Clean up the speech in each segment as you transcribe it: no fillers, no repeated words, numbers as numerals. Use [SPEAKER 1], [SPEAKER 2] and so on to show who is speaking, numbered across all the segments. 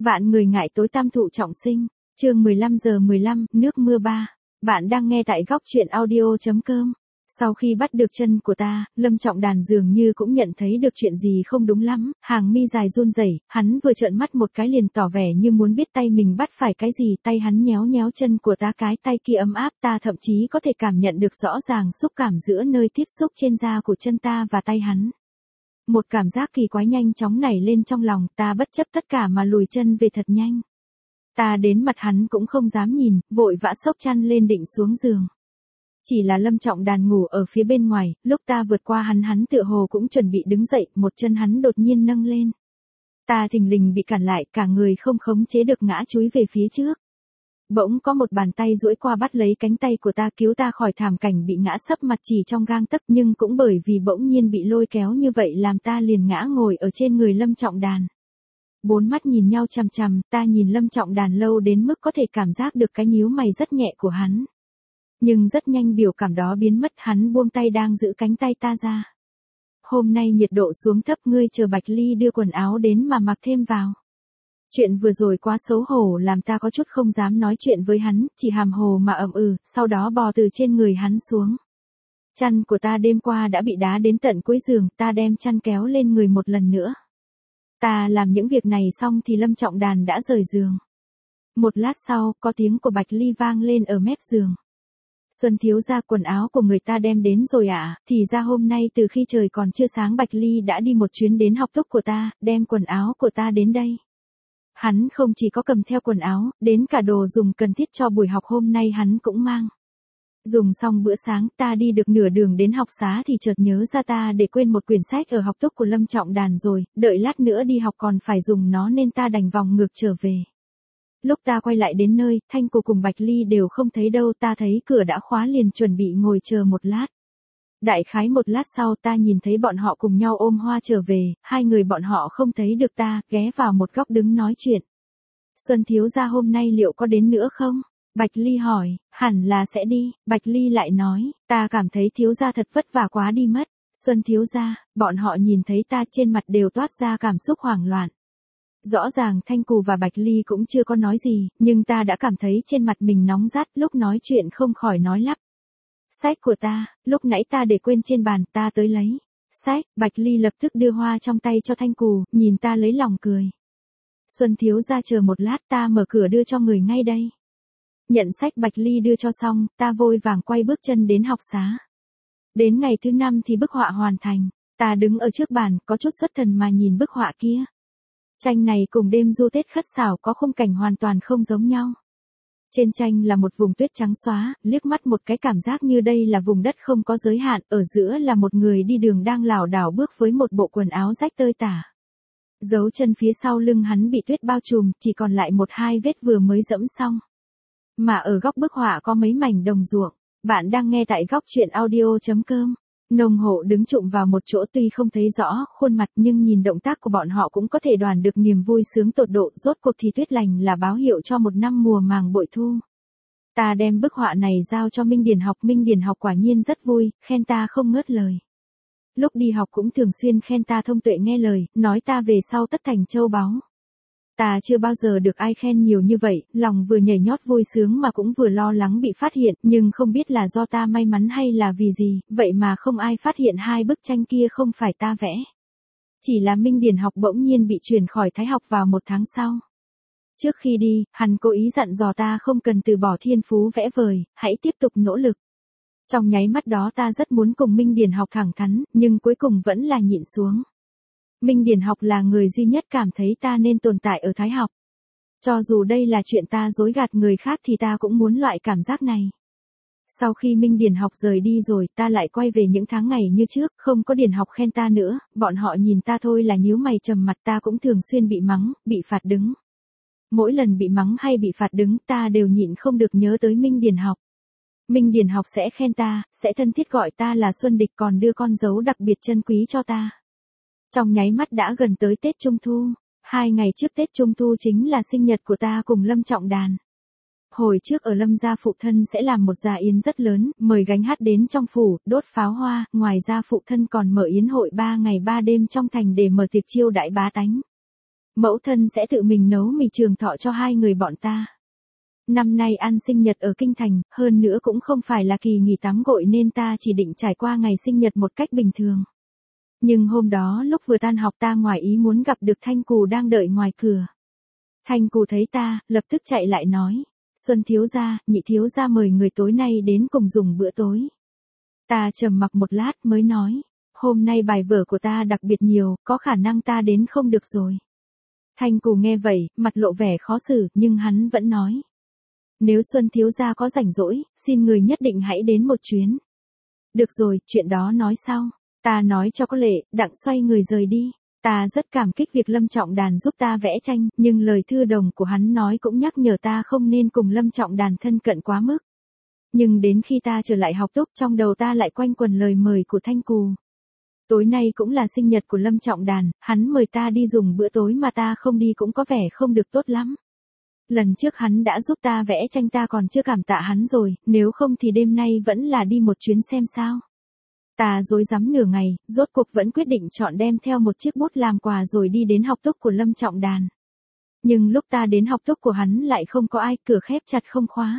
[SPEAKER 1] Vạn người ngại tối tam thụ trọng sinh, chương 15:15, nước mưa 3. Bạn đang nghe tại góc truyện audio.com. Sau khi bắt được chân của ta, Lâm Trọng Đàn dường như cũng nhận thấy được chuyện gì không đúng lắm, hàng mi dài run rẩy, hắn vừa trợn mắt một cái liền tỏ vẻ như muốn biết tay mình bắt phải cái gì, tay hắn nhéo nhéo chân của ta, cái tay kia ấm áp, ta thậm chí có thể cảm nhận được rõ ràng xúc cảm giữa nơi tiếp xúc trên da của chân ta và tay hắn. Một cảm giác kỳ quái nhanh chóng nảy lên trong lòng, ta bất chấp tất cả mà lùi chân về thật nhanh. Ta đến mặt hắn cũng không dám nhìn, vội vã xốc chăn lên định xuống giường. Chỉ là Lâm Trọng Đàn ngủ ở phía bên ngoài, lúc ta vượt qua hắn tựa hồ cũng chuẩn bị đứng dậy, một chân hắn đột nhiên nâng lên. Ta thình lình bị cản lại, cả người không khống chế được ngã chúi về phía trước. Bỗng có một bàn tay duỗi qua bắt lấy cánh tay của ta, cứu ta khỏi thảm cảnh bị ngã sấp mặt chỉ trong gang tấc, nhưng cũng bởi vì bỗng nhiên bị lôi kéo như vậy làm ta liền ngã ngồi ở trên người Lâm Trọng Đàn. Bốn mắt nhìn nhau chằm chằm, ta nhìn Lâm Trọng Đàn lâu đến mức có thể cảm giác được cái nhíu mày rất nhẹ của hắn. Nhưng rất nhanh biểu cảm đó biến mất, hắn buông tay đang giữ cánh tay ta ra. Hôm nay nhiệt độ xuống thấp, ngươi chờ Bạch Ly đưa quần áo đến mà mặc thêm vào. Chuyện vừa rồi quá xấu hổ làm ta có chút không dám nói chuyện với hắn, chỉ hàm hồ mà ậm sau đó bò từ trên người hắn xuống. Chăn của ta đêm qua đã bị đá đến tận cuối giường, ta đem chăn kéo lên người một lần nữa. Ta làm những việc này xong thì Lâm Trọng Đàn đã rời giường. Một lát sau, có tiếng của Bạch Ly vang lên ở mép giường. Xuân thiếu gia, quần áo của người ta đem đến rồi ạ, thì ra hôm nay từ khi trời còn chưa sáng Bạch Ly đã đi một chuyến đến học túc của ta, đem quần áo của ta đến đây. Hắn không chỉ có cầm theo quần áo, đến cả đồ dùng cần thiết cho buổi học hôm nay hắn cũng mang. Dùng xong bữa sáng, ta đi được nửa đường đến học xá thì chợt nhớ ra ta để quên một quyển sách ở học túc của Lâm Trọng Đàn rồi, đợi lát nữa đi học còn phải dùng nó nên ta đành vòng ngược trở về. Lúc ta quay lại đến nơi, Thanh Cô cùng Bạch Ly đều không thấy đâu, ta thấy cửa đã khóa liền chuẩn bị ngồi chờ một lát. Đại khái một lát sau ta nhìn thấy bọn họ cùng nhau ôm hoa trở về, hai người bọn họ không thấy được ta, ghé vào một góc đứng nói chuyện. Xuân thiếu gia hôm nay liệu có đến nữa không? Bạch Ly hỏi, hẳn là sẽ đi, Bạch Ly lại nói, ta cảm thấy thiếu gia thật vất vả quá đi mất. Xuân thiếu gia, bọn họ nhìn thấy ta trên mặt đều toát ra cảm xúc hoảng loạn. Rõ ràng Thanh Cù và Bạch Ly cũng chưa có nói gì, nhưng ta đã cảm thấy trên mặt mình nóng rát, lúc nói chuyện không khỏi nói lắp. Sách của ta, lúc nãy ta để quên trên bàn, ta tới lấy. Sách, Bạch Ly lập tức đưa hoa trong tay cho Thanh Cù, nhìn ta lấy lòng cười. Xuân thiếu gia chờ một lát, ta mở cửa đưa cho người ngay đây. Nhận sách Bạch Ly đưa cho xong, ta vội vàng quay bước chân đến học xá. Đến ngày thứ 5 thì bức họa hoàn thành, ta đứng ở trước bàn, có chút xuất thần mà nhìn bức họa kia. Tranh này cùng đêm du Tết khất xảo có khung cảnh hoàn toàn không giống nhau. Trên tranh là một vùng tuyết trắng xóa, liếc mắt một cái cảm giác như đây là vùng đất không có giới hạn, ở giữa là một người đi đường đang lảo đảo bước với một bộ quần áo rách tơi tả. Dấu chân phía sau lưng hắn bị tuyết bao trùm, chỉ còn lại một hai vết vừa mới dẫm xong. Mà ở góc bức họa có mấy mảnh đồng ruộng. Bạn đang nghe tại góc truyện audio.com. Nông hộ đứng chụm vào một chỗ, tuy không thấy rõ khuôn mặt nhưng nhìn động tác của bọn họ cũng có thể đoán được niềm vui sướng tột độ, rốt cuộc thì tuyết lành là báo hiệu cho một năm mùa màng bội thu. Ta đem bức họa này giao cho Minh Điền học quả nhiên rất vui, khen ta không ngớt lời. Lúc đi học cũng thường xuyên khen ta thông tuệ nghe lời, nói ta về sau tất thành châu báu. Ta chưa bao giờ được ai khen nhiều như vậy, lòng vừa nhảy nhót vui sướng mà cũng vừa lo lắng bị phát hiện, nhưng không biết là do ta may mắn hay là vì gì, vậy mà không ai phát hiện hai bức tranh kia không phải ta vẽ. Chỉ là Minh Điền học bỗng nhiên bị chuyển khỏi Thái học vào 1 tháng sau. Trước khi đi, hắn cố ý dặn dò ta không cần từ bỏ thiên phú vẽ vời, hãy tiếp tục nỗ lực. Trong nháy mắt đó ta rất muốn cùng Minh Điền học thẳng thắn, nhưng cuối cùng vẫn là nhịn xuống. Minh Điền học là người duy nhất cảm thấy ta nên tồn tại ở Thái học. Cho dù đây là chuyện ta dối gạt người khác thì ta cũng muốn loại cảm giác này. Sau khi Minh Điền học rời đi rồi, ta lại quay về những tháng ngày như trước, không có Điền học khen ta nữa, bọn họ nhìn ta thôi là nhíu mày trầm mặt, ta cũng thường xuyên bị mắng, bị phạt đứng. Mỗi lần bị mắng hay bị phạt đứng, ta đều nhịn không được nhớ tới Minh Điền học. Minh Điền học sẽ khen ta, sẽ thân thiết gọi ta là Xuân Địch, còn đưa con dấu đặc biệt chân quý cho ta. Trong nháy mắt đã gần tới Tết Trung Thu, 2 ngày trước Tết Trung Thu chính là sinh nhật của ta cùng Lâm Trọng Đàn. Hồi trước ở Lâm gia phụ thân sẽ làm một dạ yến rất lớn, mời gánh hát đến trong phủ, đốt pháo hoa, ngoài ra phụ thân còn mở yến hội 3 ngày 3 đêm trong thành để mở tiệc chiêu đãi bá tánh. Mẫu thân sẽ tự mình nấu mì trường thọ cho hai người bọn ta. Năm nay ăn sinh nhật ở Kinh Thành, hơn nữa cũng không phải là kỳ nghỉ tắm gội nên ta chỉ định trải qua ngày sinh nhật một cách bình thường. Nhưng hôm đó lúc vừa tan học ta ngoài ý muốn gặp được Thanh Cù đang đợi ngoài cửa. Thanh Cù thấy ta, lập tức chạy lại nói, Xuân thiếu gia, Nhị thiếu gia mời người tối nay đến cùng dùng bữa tối. Ta trầm mặc một lát mới nói, hôm nay bài vở của ta đặc biệt nhiều, có khả năng ta đến không được rồi. Thanh Cù nghe vậy, mặt lộ vẻ khó xử, nhưng hắn vẫn nói. Nếu Xuân thiếu gia có rảnh rỗi, xin người nhất định hãy đến một chuyến. Được rồi, chuyện đó nói sau. Ta nói cho có lệ, đặng xoay người rời đi. Ta rất cảm kích việc Lâm Trọng Đàn giúp ta vẽ tranh, nhưng lời thư đồng của hắn nói cũng nhắc nhở ta không nên cùng Lâm Trọng Đàn thân cận quá mức. Nhưng đến khi ta trở lại học túc trong đầu ta lại quanh quẩn lời mời của Thanh Cù. Tối nay cũng là sinh nhật của Lâm Trọng Đàn, hắn mời ta đi dùng bữa tối mà ta không đi cũng có vẻ không được tốt lắm. Lần trước hắn đã giúp ta vẽ tranh ta còn chưa cảm tạ hắn rồi, nếu không thì đêm nay vẫn là đi một chuyến xem sao. Ta rối rắm nửa ngày, rốt cuộc vẫn quyết định chọn đem theo một chiếc bút làm quà rồi đi đến học túc của Lâm Trọng Đàn. Nhưng lúc ta đến học túc của hắn lại không có ai, cửa khép chặt không khóa.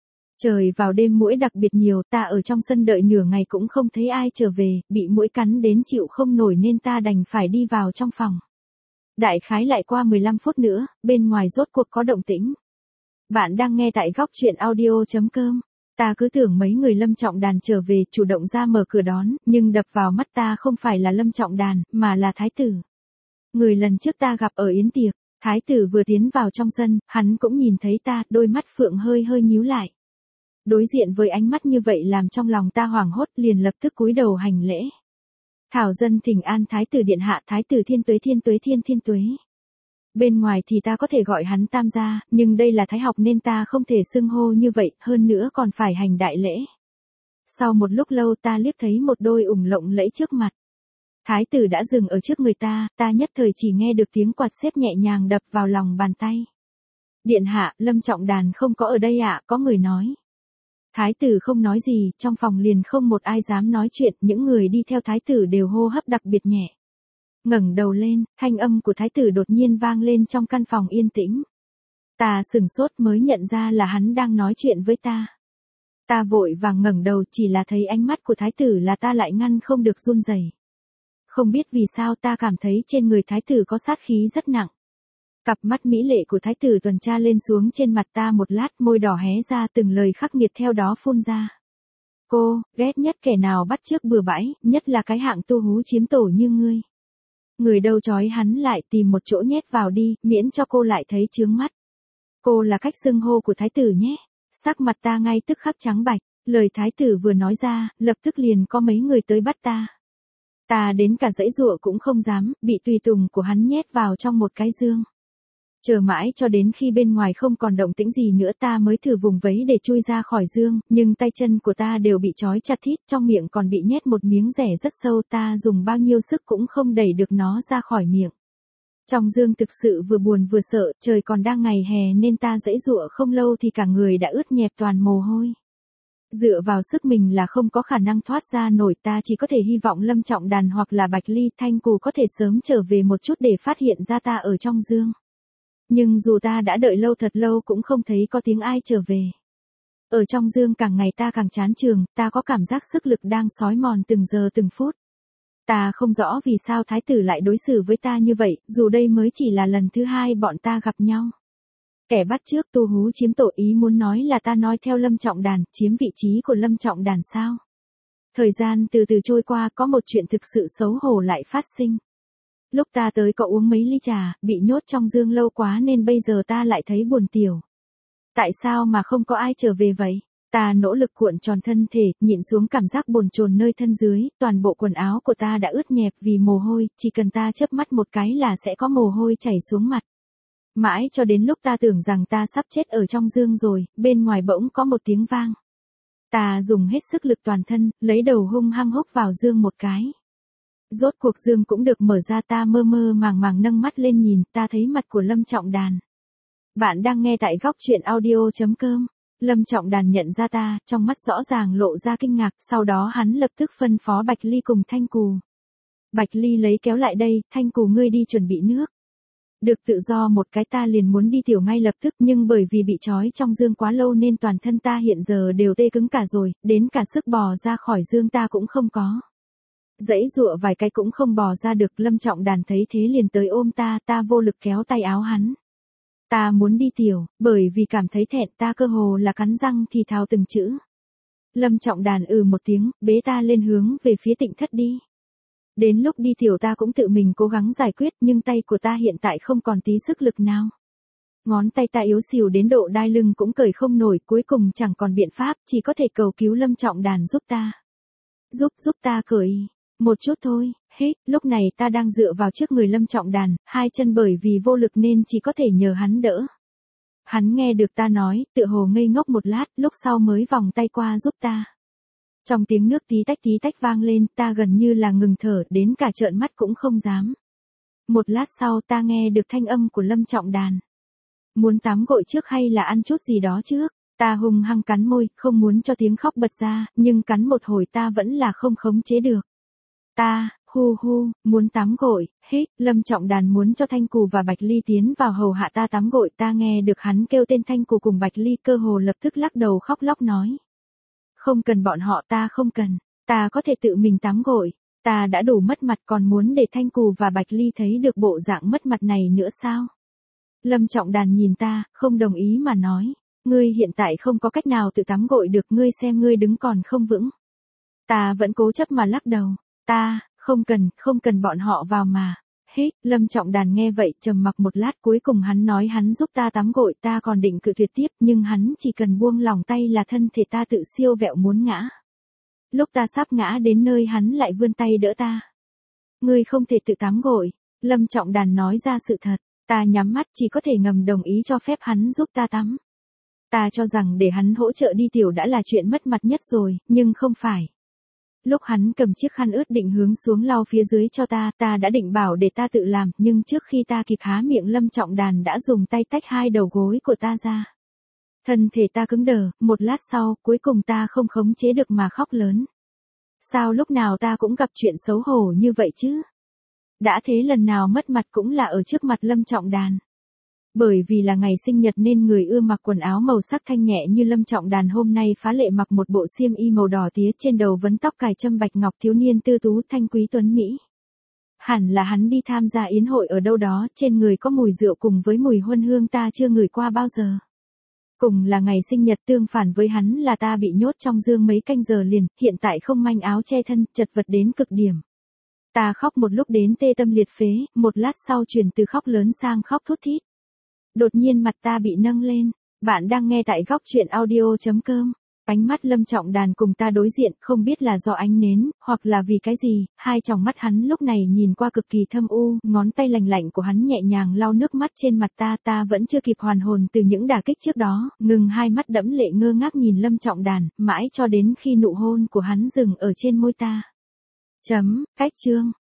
[SPEAKER 1] Trời vào đêm muỗi đặc biệt nhiều, ta ở trong sân đợi nửa ngày cũng không thấy ai trở về, bị muỗi cắn đến chịu không nổi nên ta đành phải đi vào trong phòng. Đại khái lại qua 15 phút nữa, bên ngoài rốt cuộc có động tĩnh. Bạn đang nghe tại góc truyện audio.com. Ta cứ tưởng mấy người Lâm Trọng Đàn trở về chủ động ra mở cửa đón, nhưng đập vào mắt ta không phải là Lâm Trọng Đàn, mà là Thái Tử. Người lần trước ta gặp ở yến tiệc, Thái Tử vừa tiến vào trong sân, hắn cũng nhìn thấy ta, đôi mắt phượng hơi hơi nhíu lại. Đối diện với ánh mắt như vậy làm trong lòng ta hoảng hốt liền lập tức cúi đầu hành lễ. Thảo dân thỉnh an Thái Tử điện hạ, Thái Tử thiên tuế thiên tuế thiên thiên tuế. Bên ngoài thì ta có thể gọi hắn Tam gia, nhưng đây là Thái học nên ta không thể xưng hô như vậy, hơn nữa còn phải hành đại lễ. Sau một lúc lâu ta liếc thấy một đôi ủng lộng lẫy trước mặt. Thái Tử đã dừng ở trước người ta nhất thời chỉ nghe được tiếng quạt xếp nhẹ nhàng đập vào lòng bàn tay. Điện hạ, Lâm Trọng Đàn không có ở đây ạ, có người nói. Thái Tử không nói gì, trong phòng liền không một ai dám nói chuyện, những người đi theo Thái Tử đều hô hấp đặc biệt nhẹ. Ngẩng đầu lên, thanh âm của Thái Tử đột nhiên vang lên trong căn phòng yên tĩnh. Ta sửng sốt mới nhận ra là hắn đang nói chuyện với ta. Ta vội vàng ngẩng đầu, chỉ là thấy ánh mắt của Thái Tử là ta lại ngăn không được run rẩy. Không biết vì sao ta cảm thấy trên người Thái Tử có sát khí rất nặng. Cặp mắt mỹ lệ của Thái Tử tuần tra lên xuống trên mặt ta một lát, môi đỏ hé ra, từng lời khắc nghiệt theo đó phun ra. Cô, ghét nhất kẻ nào bắt chước bừa bãi, nhất là cái hạng tu hú chiếm tổ như ngươi. Người đâu trói hắn lại, tìm một chỗ nhét vào đi, miễn cho cô lại thấy chướng mắt. Cô là cách xưng hô của Thái Tử nhé. Sắc mặt ta ngay tức khắc trắng bạch, lời Thái Tử vừa nói ra, lập tức liền có mấy người tới bắt ta. Ta đến cả giãy giụa cũng không dám, bị tùy tùng của hắn nhét vào trong một cái giương. Chờ mãi cho đến khi bên ngoài không còn động tĩnh gì nữa ta mới thử vùng vẫy để chui ra khỏi giương, nhưng tay chân của ta đều bị trói chặt thít, trong miệng còn bị nhét một miếng rẻ rất sâu, ta dùng bao nhiêu sức cũng không đẩy được nó ra khỏi miệng. Trong giương thực sự vừa buồn vừa sợ, trời còn đang ngày hè nên ta giãy giụa không lâu thì cả người đã ướt nhẹp toàn mồ hôi. Dựa vào sức mình là không có khả năng thoát ra nổi, ta chỉ có thể hy vọng Lâm Trọng Đàn hoặc là Bạch Ly Thanh Cù có thể sớm trở về một chút để phát hiện ra ta ở trong giương. Nhưng dù ta đã đợi lâu thật lâu cũng không thấy có tiếng ai trở về. Ở trong giương càng ngày ta càng chán chường, ta có cảm giác sức lực đang xói mòn từng giờ từng phút. Ta không rõ vì sao Thái Tử lại đối xử với ta như vậy, dù đây mới chỉ là lần thứ hai bọn ta gặp nhau. Kẻ bắt chước tu hú chiếm tổ, ý muốn nói là ta nói theo Lâm Trọng Đàn, chiếm vị trí của Lâm Trọng Đàn sao? Thời gian từ từ trôi qua, có một chuyện thực sự xấu hổ lại phát sinh. Lúc ta tới có uống mấy ly trà, bị nhốt trong giương lâu quá nên bây giờ ta lại thấy buồn tiểu. Tại sao mà không có ai trở về vậy? Ta nỗ lực cuộn tròn thân thể, nhịn xuống cảm giác bồn chồn nơi thân dưới, toàn bộ quần áo của ta đã ướt nhẹp vì mồ hôi, chỉ cần ta chớp mắt một cái là sẽ có mồ hôi chảy xuống mặt. Mãi cho đến lúc ta tưởng rằng ta sắp chết ở trong giương rồi, bên ngoài bỗng có một tiếng vang. Ta dùng hết sức lực toàn thân, lấy đầu hung hăng húc vào giương một cái. Rốt cuộc giương cũng được mở ra, ta mơ mơ màng màng nâng mắt lên nhìn, ta thấy mặt của Lâm Trọng Đàn. Bạn đang nghe tại góc truyện audio.com. Lâm Trọng Đàn nhận ra ta, trong mắt rõ ràng lộ ra kinh ngạc, sau đó hắn lập tức phân phó Bạch Ly cùng Thanh Cù. Bạch Ly lấy kéo lại đây, Thanh Cù ngươi đi chuẩn bị nước. Được tự do một cái ta liền muốn đi tiểu ngay lập tức, nhưng bởi vì bị trói trong dương quá lâu nên toàn thân ta hiện giờ đều tê cứng cả rồi, đến cả sức bò ra khỏi dương ta cũng không có. Giãy giụa vài cái cũng không bò ra được. Lâm Trọng Đàn thấy thế liền tới ôm ta, ta vô lực kéo tay áo hắn. Ta muốn đi tiểu, bởi vì cảm thấy thẹn ta cơ hồ là cắn răng thì thào từng chữ. Lâm Trọng Đàn một tiếng, bế ta lên hướng về phía Tịnh Thất đi. Đến lúc đi tiểu ta cũng tự mình cố gắng giải quyết, nhưng tay của ta hiện tại không còn tí sức lực nào. Ngón tay ta yếu xìu đến độ đai lưng cũng cởi không nổi, cuối cùng chẳng còn biện pháp, chỉ có thể cầu cứu Lâm Trọng Đàn giúp ta. Giúp ta cởi. Một chút thôi, hết, lúc này ta đang dựa vào trước người Lâm Trọng Đàn, hai chân bởi vì vô lực nên chỉ có thể nhờ hắn đỡ. Hắn nghe được ta nói, tựa hồ ngây ngốc một lát, lúc sau mới vòng tay qua giúp ta. Trong tiếng nước tí tách vang lên, ta gần như là ngừng thở, đến cả trợn mắt cũng không dám. Một lát sau ta nghe được thanh âm của Lâm Trọng Đàn. Muốn tắm gội trước hay là ăn chút gì đó trước? Ta hung hăng cắn môi, không muốn cho tiếng khóc bật ra, nhưng cắn một hồi ta vẫn là không khống chế được. Ta, muốn tắm gội, hết, Lâm Trọng Đàn muốn cho Thanh Cù và Bạch Ly tiến vào hầu hạ ta tắm gội, ta nghe được hắn kêu tên Thanh Cù cùng Bạch Ly, cơ hồ lập tức lắc đầu khóc lóc nói. Không cần bọn họ, ta không cần, ta có thể tự mình tắm gội, ta đã đủ mất mặt còn muốn để Thanh Cù và Bạch Ly thấy được bộ dạng mất mặt này nữa sao? Lâm Trọng Đàn nhìn ta, không đồng ý mà nói, ngươi hiện tại không có cách nào tự tắm gội được, ngươi xem ngươi đứng còn không vững. Ta vẫn cố chấp mà lắc đầu, ta, không cần bọn họ vào mà. Hết, Lâm Trọng Đàn nghe vậy trầm mặc một lát, cuối cùng hắn nói hắn giúp ta tắm gội, ta còn định cự tuyệt tiếp, nhưng hắn chỉ cần buông lỏng tay là thân thể ta tự siêu vẹo muốn ngã. Lúc ta sắp ngã đến nơi hắn lại vươn tay đỡ ta. Ngươi không thể tự tắm gội, Lâm Trọng Đàn nói ra sự thật, ta nhắm mắt chỉ có thể ngầm đồng ý cho phép hắn giúp ta tắm. Ta cho rằng để hắn hỗ trợ đi tiểu đã là chuyện mất mặt nhất rồi, nhưng không phải. Lúc hắn cầm chiếc khăn ướt định hướng xuống lau phía dưới cho ta, ta đã định bảo để ta tự làm, nhưng trước khi ta kịp há miệng Lâm Trọng Đàn đã dùng tay tách hai đầu gối của ta ra. Thân thể ta cứng đờ, một lát sau, cuối cùng ta không khống chế được mà khóc lớn. Sao lúc nào ta cũng gặp chuyện xấu hổ như vậy chứ? Đã thế lần nào mất mặt cũng là ở trước mặt Lâm Trọng Đàn. Bởi vì là ngày sinh nhật nên người ưa mặc quần áo màu sắc thanh nhẹ như Lâm Trọng Đàn hôm nay phá lệ mặc một bộ xiêm y màu đỏ tía, trên đầu vấn tóc cài châm bạch ngọc, thiếu niên tư tú thanh quý tuấn mỹ. Hẳn là hắn đi tham gia yến hội ở đâu đó, trên người có mùi rượu cùng với mùi huân hương ta chưa ngửi qua bao giờ. Cùng là ngày sinh nhật, tương phản với hắn là ta bị nhốt trong dương mấy canh giờ liền, hiện tại không manh áo che thân, chật vật đến cực điểm. Ta khóc một lúc đến tê tâm liệt phế, một lát sau chuyển từ khóc lớn sang khóc thút thít. Đột nhiên mặt ta bị nâng lên. Bạn đang nghe tại góc truyện audio.com. Ánh mắt Lâm Trọng Đàn cùng ta đối diện, không biết là do ánh nến, hoặc là vì cái gì, hai tròng mắt hắn lúc này nhìn qua cực kỳ thâm u, ngón tay lành lạnh của hắn nhẹ nhàng lau nước mắt trên mặt ta, ta vẫn chưa kịp hoàn hồn từ những đả kích trước đó, ngừng hai mắt đẫm lệ ngơ ngác nhìn Lâm Trọng Đàn, mãi cho đến khi nụ hôn của hắn dừng ở trên môi ta. Cách chương.